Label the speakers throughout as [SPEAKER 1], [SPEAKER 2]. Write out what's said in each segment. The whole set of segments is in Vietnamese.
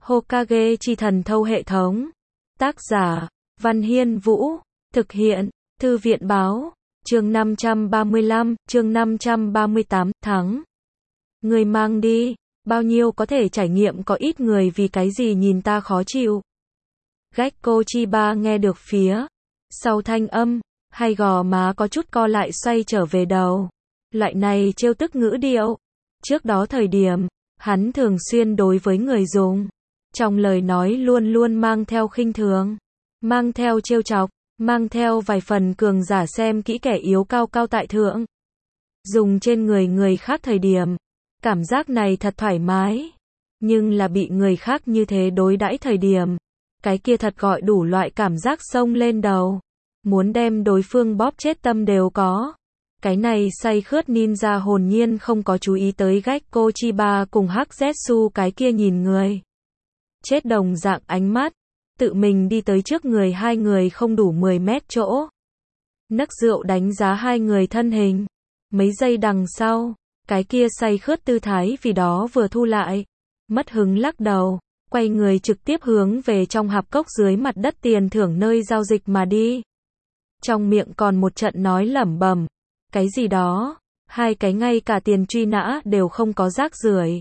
[SPEAKER 1] Hokage chi thần thâu hệ thống. Tác giả, Văn Hiên Vũ. Thực hiện, Thư viện báo. Chương 535, chương 538, thắng. Người mang đi, bao nhiêu có thể trải nghiệm có ít người vì cái gì nhìn ta khó chịu. Gekko Chiba nghe được phía sau thanh âm, hay gò má có chút co lại xoay trở về đầu. Loại này trêu tức ngữ điệu. Trước đó thời điểm, hắn thường xuyên đối với người dùng. Trong lời nói luôn luôn mang theo khinh thường, mang theo trêu chọc, mang theo vài phần cường giả xem kỹ kẻ yếu cao cao tại thượng. Dùng trên người khác thời điểm, cảm giác này thật thoải mái. Nhưng là bị người khác như thế đối đãi thời điểm, cái kia thật gọi đủ loại cảm giác xông lên đầu. Muốn đem đối phương bóp chết tâm đều có. Cái này say khướt ninja hồn nhiên không có chú ý tới Gekko Chiba cùng Hắc Zetsu cái kia nhìn người chết đồng dạng ánh mắt. Tự mình đi tới trước người hai người không đủ 10 mét chỗ. Nấc rượu đánh giá hai người thân hình. Mấy giây đằng sau, cái kia say khướt tư thái vì đó vừa thu lại. Mất hứng lắc đầu, quay người trực tiếp hướng về trong hạp cốc dưới mặt đất tiền thưởng nơi giao dịch mà đi. Trong miệng còn một trận nói lẩm bẩm. Cái gì đó, hai cái ngay cả tiền truy nã đều không có rác rưởi.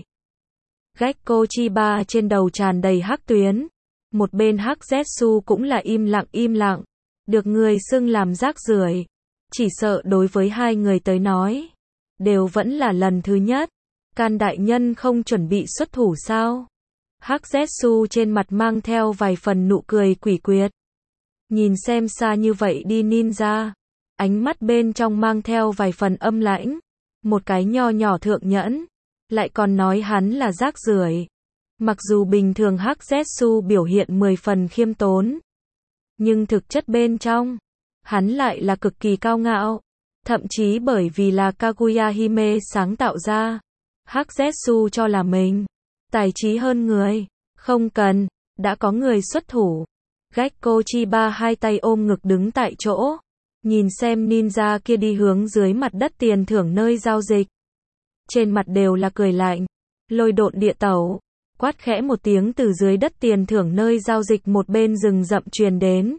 [SPEAKER 1] Gekko Chiba trên đầu tràn đầy hắc tuyến. Một bên Hắc Zetsu cũng là im lặng. Được người xưng làm rác rưởi. Chỉ sợ đối với hai người tới nói, đều vẫn là lần thứ nhất. Can đại nhân không chuẩn bị xuất thủ sao? Hắc Zetsu trên mặt mang theo vài phần nụ cười quỷ quyệt. Nhìn xem xa như vậy đi ninja. Ánh mắt bên trong mang theo vài phần âm lãnh. Một cái nho nhỏ thượng nhẫn. Lại còn nói hắn là rác rưởi. Mặc dù bình thường Hắc Zetsu biểu hiện 10 phần khiêm tốn. Nhưng thực chất bên trong, hắn lại là cực kỳ cao ngạo. Thậm chí bởi vì là Kaguya Hime sáng tạo ra. Hắc Zetsu cho là mình tài trí hơn người. Không cần, đã có người xuất thủ. Gekko Chiba hai tay ôm ngực đứng tại chỗ. Nhìn xem ninja kia đi hướng dưới mặt đất tiền thưởng nơi giao dịch. Trên mặt đều là cười lạnh. Lôi độn địa tẩu. Quát khẽ một tiếng từ dưới đất tiền thưởng nơi giao dịch một bên rừng rậm truyền đến.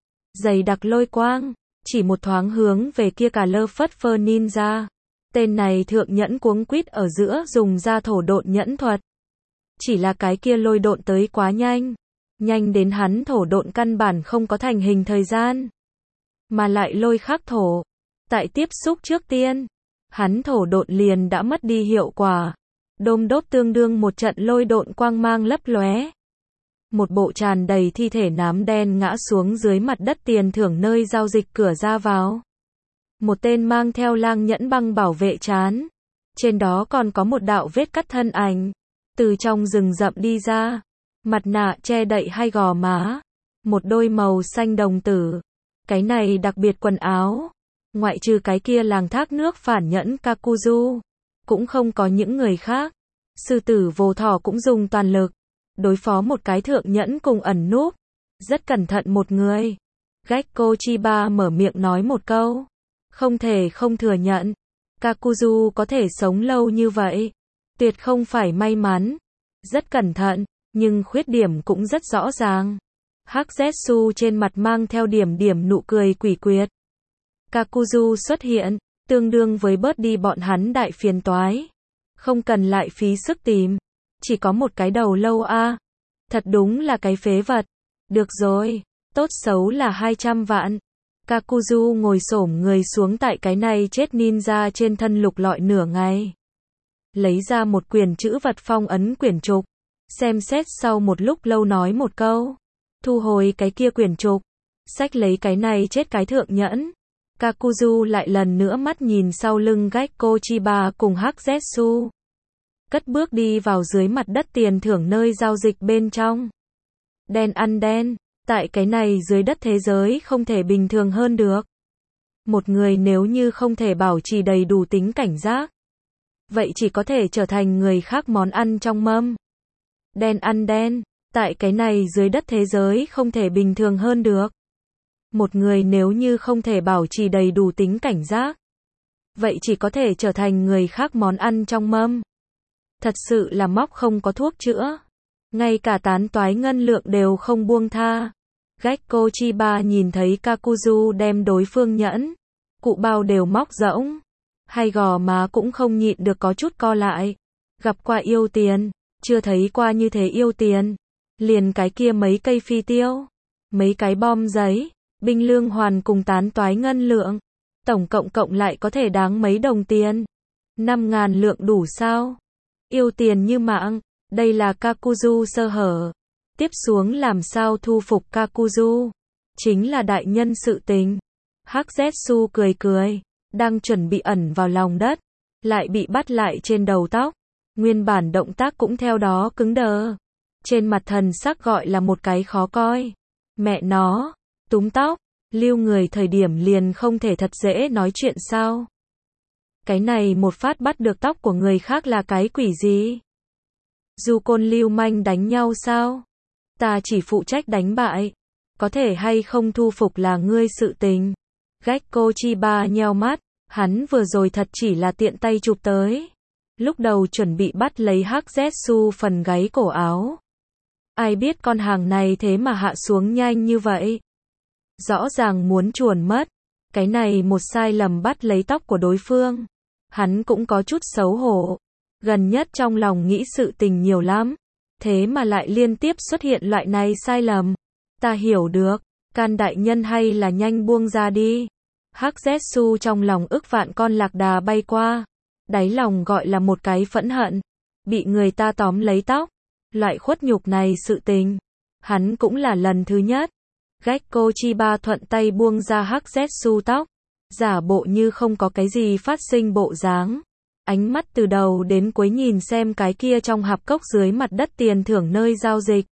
[SPEAKER 1] Dày đặc lôi quang. Chỉ một thoáng hướng về kia cả lơ phất phơ ninja. Tên này thượng nhẫn cuống quýt ở giữa dùng ra thổ độn nhẫn thuật. Chỉ là cái kia lôi độn tới quá nhanh. Nhanh đến hắn thổ độn căn bản không có thành hình thời gian. Mà lại lôi khắc thổ. Tại tiếp xúc trước tiên, hắn thổ độn liền đã mất đi hiệu quả. Đôm đốp tương đương một trận lôi độn quang mang lấp lóe. Một bộ tràn đầy thi thể nám đen ngã xuống dưới mặt đất tiền thưởng nơi giao dịch cửa ra vào. Một tên mang theo lang nhẫn băng bảo vệ trán. Trên đó còn có một đạo vết cắt thân ảnh. Từ trong rừng rậm đi ra. Mặt nạ che đậy hai gò má. Một đôi màu xanh đồng tử. Cái này đặc biệt quần áo. Ngoại trừ cái kia làng thác nước phản nhẫn Kakuzu. Cũng không có những người khác. Sư tử vô thỏ cũng dùng toàn lực. Đối phó một cái thượng nhẫn cùng ẩn núp. Rất cẩn thận một người. Gekko Chiba mở miệng nói một câu. Không thể không thừa nhận. Kakuzu có thể sống lâu như vậy. Tuyệt không phải may mắn. Rất cẩn thận. Nhưng khuyết điểm cũng rất rõ ràng. Hắc Zetsu trên mặt mang theo điểm nụ cười quỷ quyệt. Kakuzu xuất hiện, tương đương với bớt đi bọn hắn đại phiền toái. Không cần lại phí sức tìm. Chỉ có một cái đầu lâu a. Thật đúng là cái phế vật. Được rồi, tốt xấu là 200 vạn. Kakuzu ngồi xổm người xuống tại cái này chết ninja trên thân lục lọi nửa ngày. Lấy ra một quyển chữ vật phong ấn quyển trục. Xem xét sau một lúc lâu nói một câu. Thu hồi cái kia quyển trục. Xách lấy cái này chết cái thượng nhẫn. Kakuzu lại lần nữa mắt nhìn sau lưng Gekko Chiba cùng Hắc Zetsu. Cất bước đi vào dưới mặt đất tiền thưởng nơi giao dịch bên trong. Đen ăn đen. Tại cái này dưới đất thế giới không thể bình thường hơn được. Một người nếu như không thể bảo trì đầy đủ tính cảnh giác. Vậy chỉ có thể trở thành người khác món ăn trong mâm. Đen ăn đen. Tại cái này dưới đất thế giới không thể bình thường hơn được. Một người nếu như không thể bảo trì đầy đủ tính cảnh giác. Vậy chỉ có thể trở thành người khác món ăn trong mâm. Thật sự là móc không có thuốc chữa. ngay cả tán toái ngân lượng đều không buông tha. Gekko Chiba nhìn thấy Kakuzu đem đối phương nhẫn, cụ bao đều móc rỗng, hay gò má cũng không nhịn được có chút co lại. Gặp qua yêu tiền, chưa thấy qua như thế yêu tiền. Liền cái kia mấy cây phi tiêu, mấy cái bom giấy, binh lương hoàn cùng tán toái ngân lượng, tổng cộng lại có thể đáng mấy đồng tiền. 5.000 lượng đủ sao? Yêu tiền như mạng, đây là Kakuzu sơ hở. Tiếp xuống làm sao thu phục Kakuzu? Chính là đại nhân sự tình. Hắc Zetsu cười cười, đang chuẩn bị ẩn vào lòng đất, lại bị bắt lại trên đầu tóc. Nguyên bản động tác cũng theo đó cứng đờ. Trên mặt thần sắc gọi là một cái khó coi. Mẹ nó, túm tóc, lưu người thời điểm liền không thể thật dễ nói chuyện sao? Cái này một phát bắt được tóc của người khác là cái quỷ gì? Du côn lưu manh đánh nhau sao? Ta chỉ phụ trách đánh bại. Có thể hay không thu phục là ngươi sự tình. Gekko Chiba nheo mắt, hắn vừa rồi thật chỉ là tiện tay chụp tới. Lúc đầu chuẩn bị bắt lấy Hắc Zetsu phần gáy cổ áo. Ai biết con hàng này thế mà hạ xuống nhanh như vậy. Rõ ràng muốn chuồn mất. Cái này một sai lầm bắt lấy tóc của đối phương. Hắn cũng có chút xấu hổ. Gần nhất trong lòng nghĩ sự tình nhiều lắm. Thế mà lại liên tiếp xuất hiện loại này sai lầm. Ta hiểu được. Can đại nhân hay là nhanh buông ra đi. Hắc Zetsu trong lòng ức vạn con lạc đà bay qua. Đáy lòng gọi là một cái phẫn hận. Bị người ta tóm lấy tóc. Loại khuất nhục này sự tình. Hắn cũng là lần thứ nhất. Gekko Chiba thuận tay buông ra Hắc Zetsu tóc. Giả bộ như không có cái gì phát sinh bộ dáng. Ánh mắt từ đầu đến cuối nhìn xem cái kia trong hạp cốc dưới mặt đất tiền thưởng nơi giao dịch.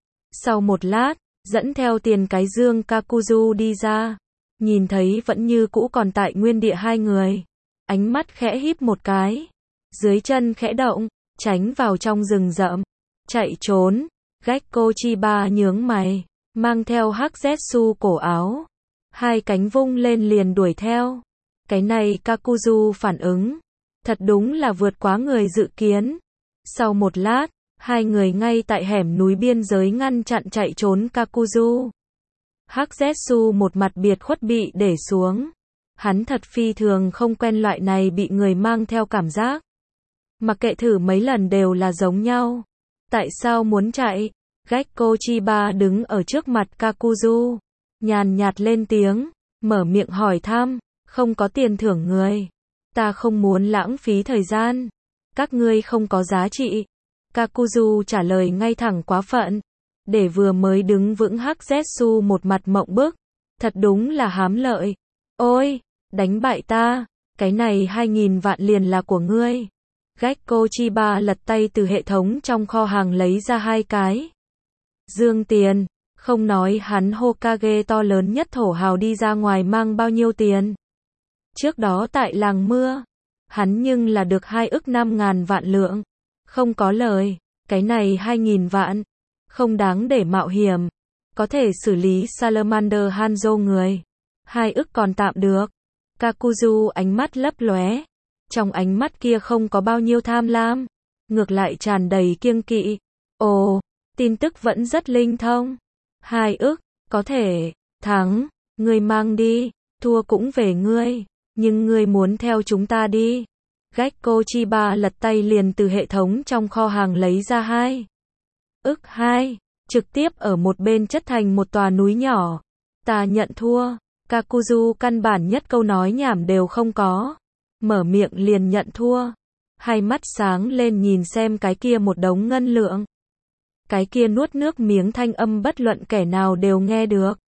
[SPEAKER 1] Sau một lát, dẫn theo tiền cái dương Kakuzu đi ra. Nhìn thấy vẫn như cũ còn tại nguyên địa hai người. Ánh mắt khẽ híp một cái. Dưới chân khẽ động, tránh vào trong rừng rậm. Chạy trốn. Gekko Chiba nhướng mày. Mang theo Hắc Zetsu cổ áo. Hai cánh vung lên liền đuổi theo. Cái này Kakuzu phản ứng. Thật đúng là vượt quá người dự kiến. Sau một lát, hai người ngay tại hẻm núi biên giới ngăn chặn chạy trốn Kakuzu. Hắc Zetsu một mặt biệt khuất bị để xuống. Hắn thật phi thường không quen loại này bị người mang theo cảm giác. Mặc kệ thử mấy lần đều là giống nhau. Tại sao muốn chạy? Gekko Chiba đứng ở trước mặt Kakuzu. Nhàn nhạt lên tiếng. Mở miệng hỏi thăm. Không có tiền thưởng người. Ta không muốn lãng phí thời gian. Các ngươi không có giá trị. Kakuzu trả lời ngay thẳng quá phận. Để vừa mới đứng vững Hắc Zetsu một mặt mộng bức. Thật đúng là hám lợi. Ôi, đánh bại ta. Cái này 2.000 vạn liền là của ngươi. Gekko Chiba lật tay từ hệ thống trong kho hàng lấy ra hai cái dương tiền. Không nói hắn Hokage to lớn nhất thổ hào đi ra ngoài mang bao nhiêu tiền. Trước đó tại làng mưa, hắn nhưng là được 2 ức 5.000 vạn lượng. Không có lời, cái này 2.000 vạn. Không đáng để mạo hiểm. Có thể xử lý Salamander Hanzo người. 2 ức còn tạm được. Kakuzu ánh mắt lấp lóe. Trong ánh mắt kia không có bao nhiêu tham lam. Ngược lại tràn đầy kiêng kỵ. Ồ, tin tức vẫn rất linh thông. 2 ức, có thể, thắng, ngươi mang đi, thua cũng về ngươi. Nhưng ngươi muốn theo chúng ta đi. Gekko Chiba lật tay liền từ hệ thống trong kho hàng lấy ra 2 ức 2, trực tiếp ở một bên chất thành một tòa núi nhỏ. Ta nhận thua. Kakuzu căn bản nhất câu nói nhảm đều không có. Mở miệng liền nhận thua. Hai mắt sáng lên nhìn xem cái kia một đống ngân lượng. Cái kia nuốt nước miếng thanh âm bất luận kẻ nào đều nghe được.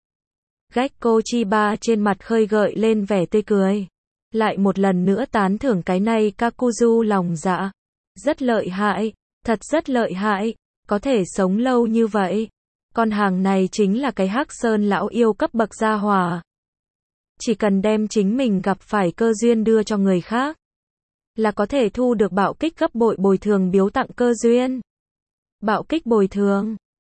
[SPEAKER 1] Gekko Chiba trên mặt khơi gợi lên vẻ tươi cười. Lại một lần nữa tán thưởng cái này Kakuzu lòng dạ. Rất lợi hại, thật rất lợi hại, có thể sống lâu như vậy. Con hàng này chính là cái Hắc Sơn lão yêu cấp bậc gia hỏa. Chỉ cần đem chính mình gặp phải cơ duyên đưa cho người khác, là có thể thu được bạo kích gấp bội bồi thường biếu tặng cơ duyên. Bạo kích bồi thường.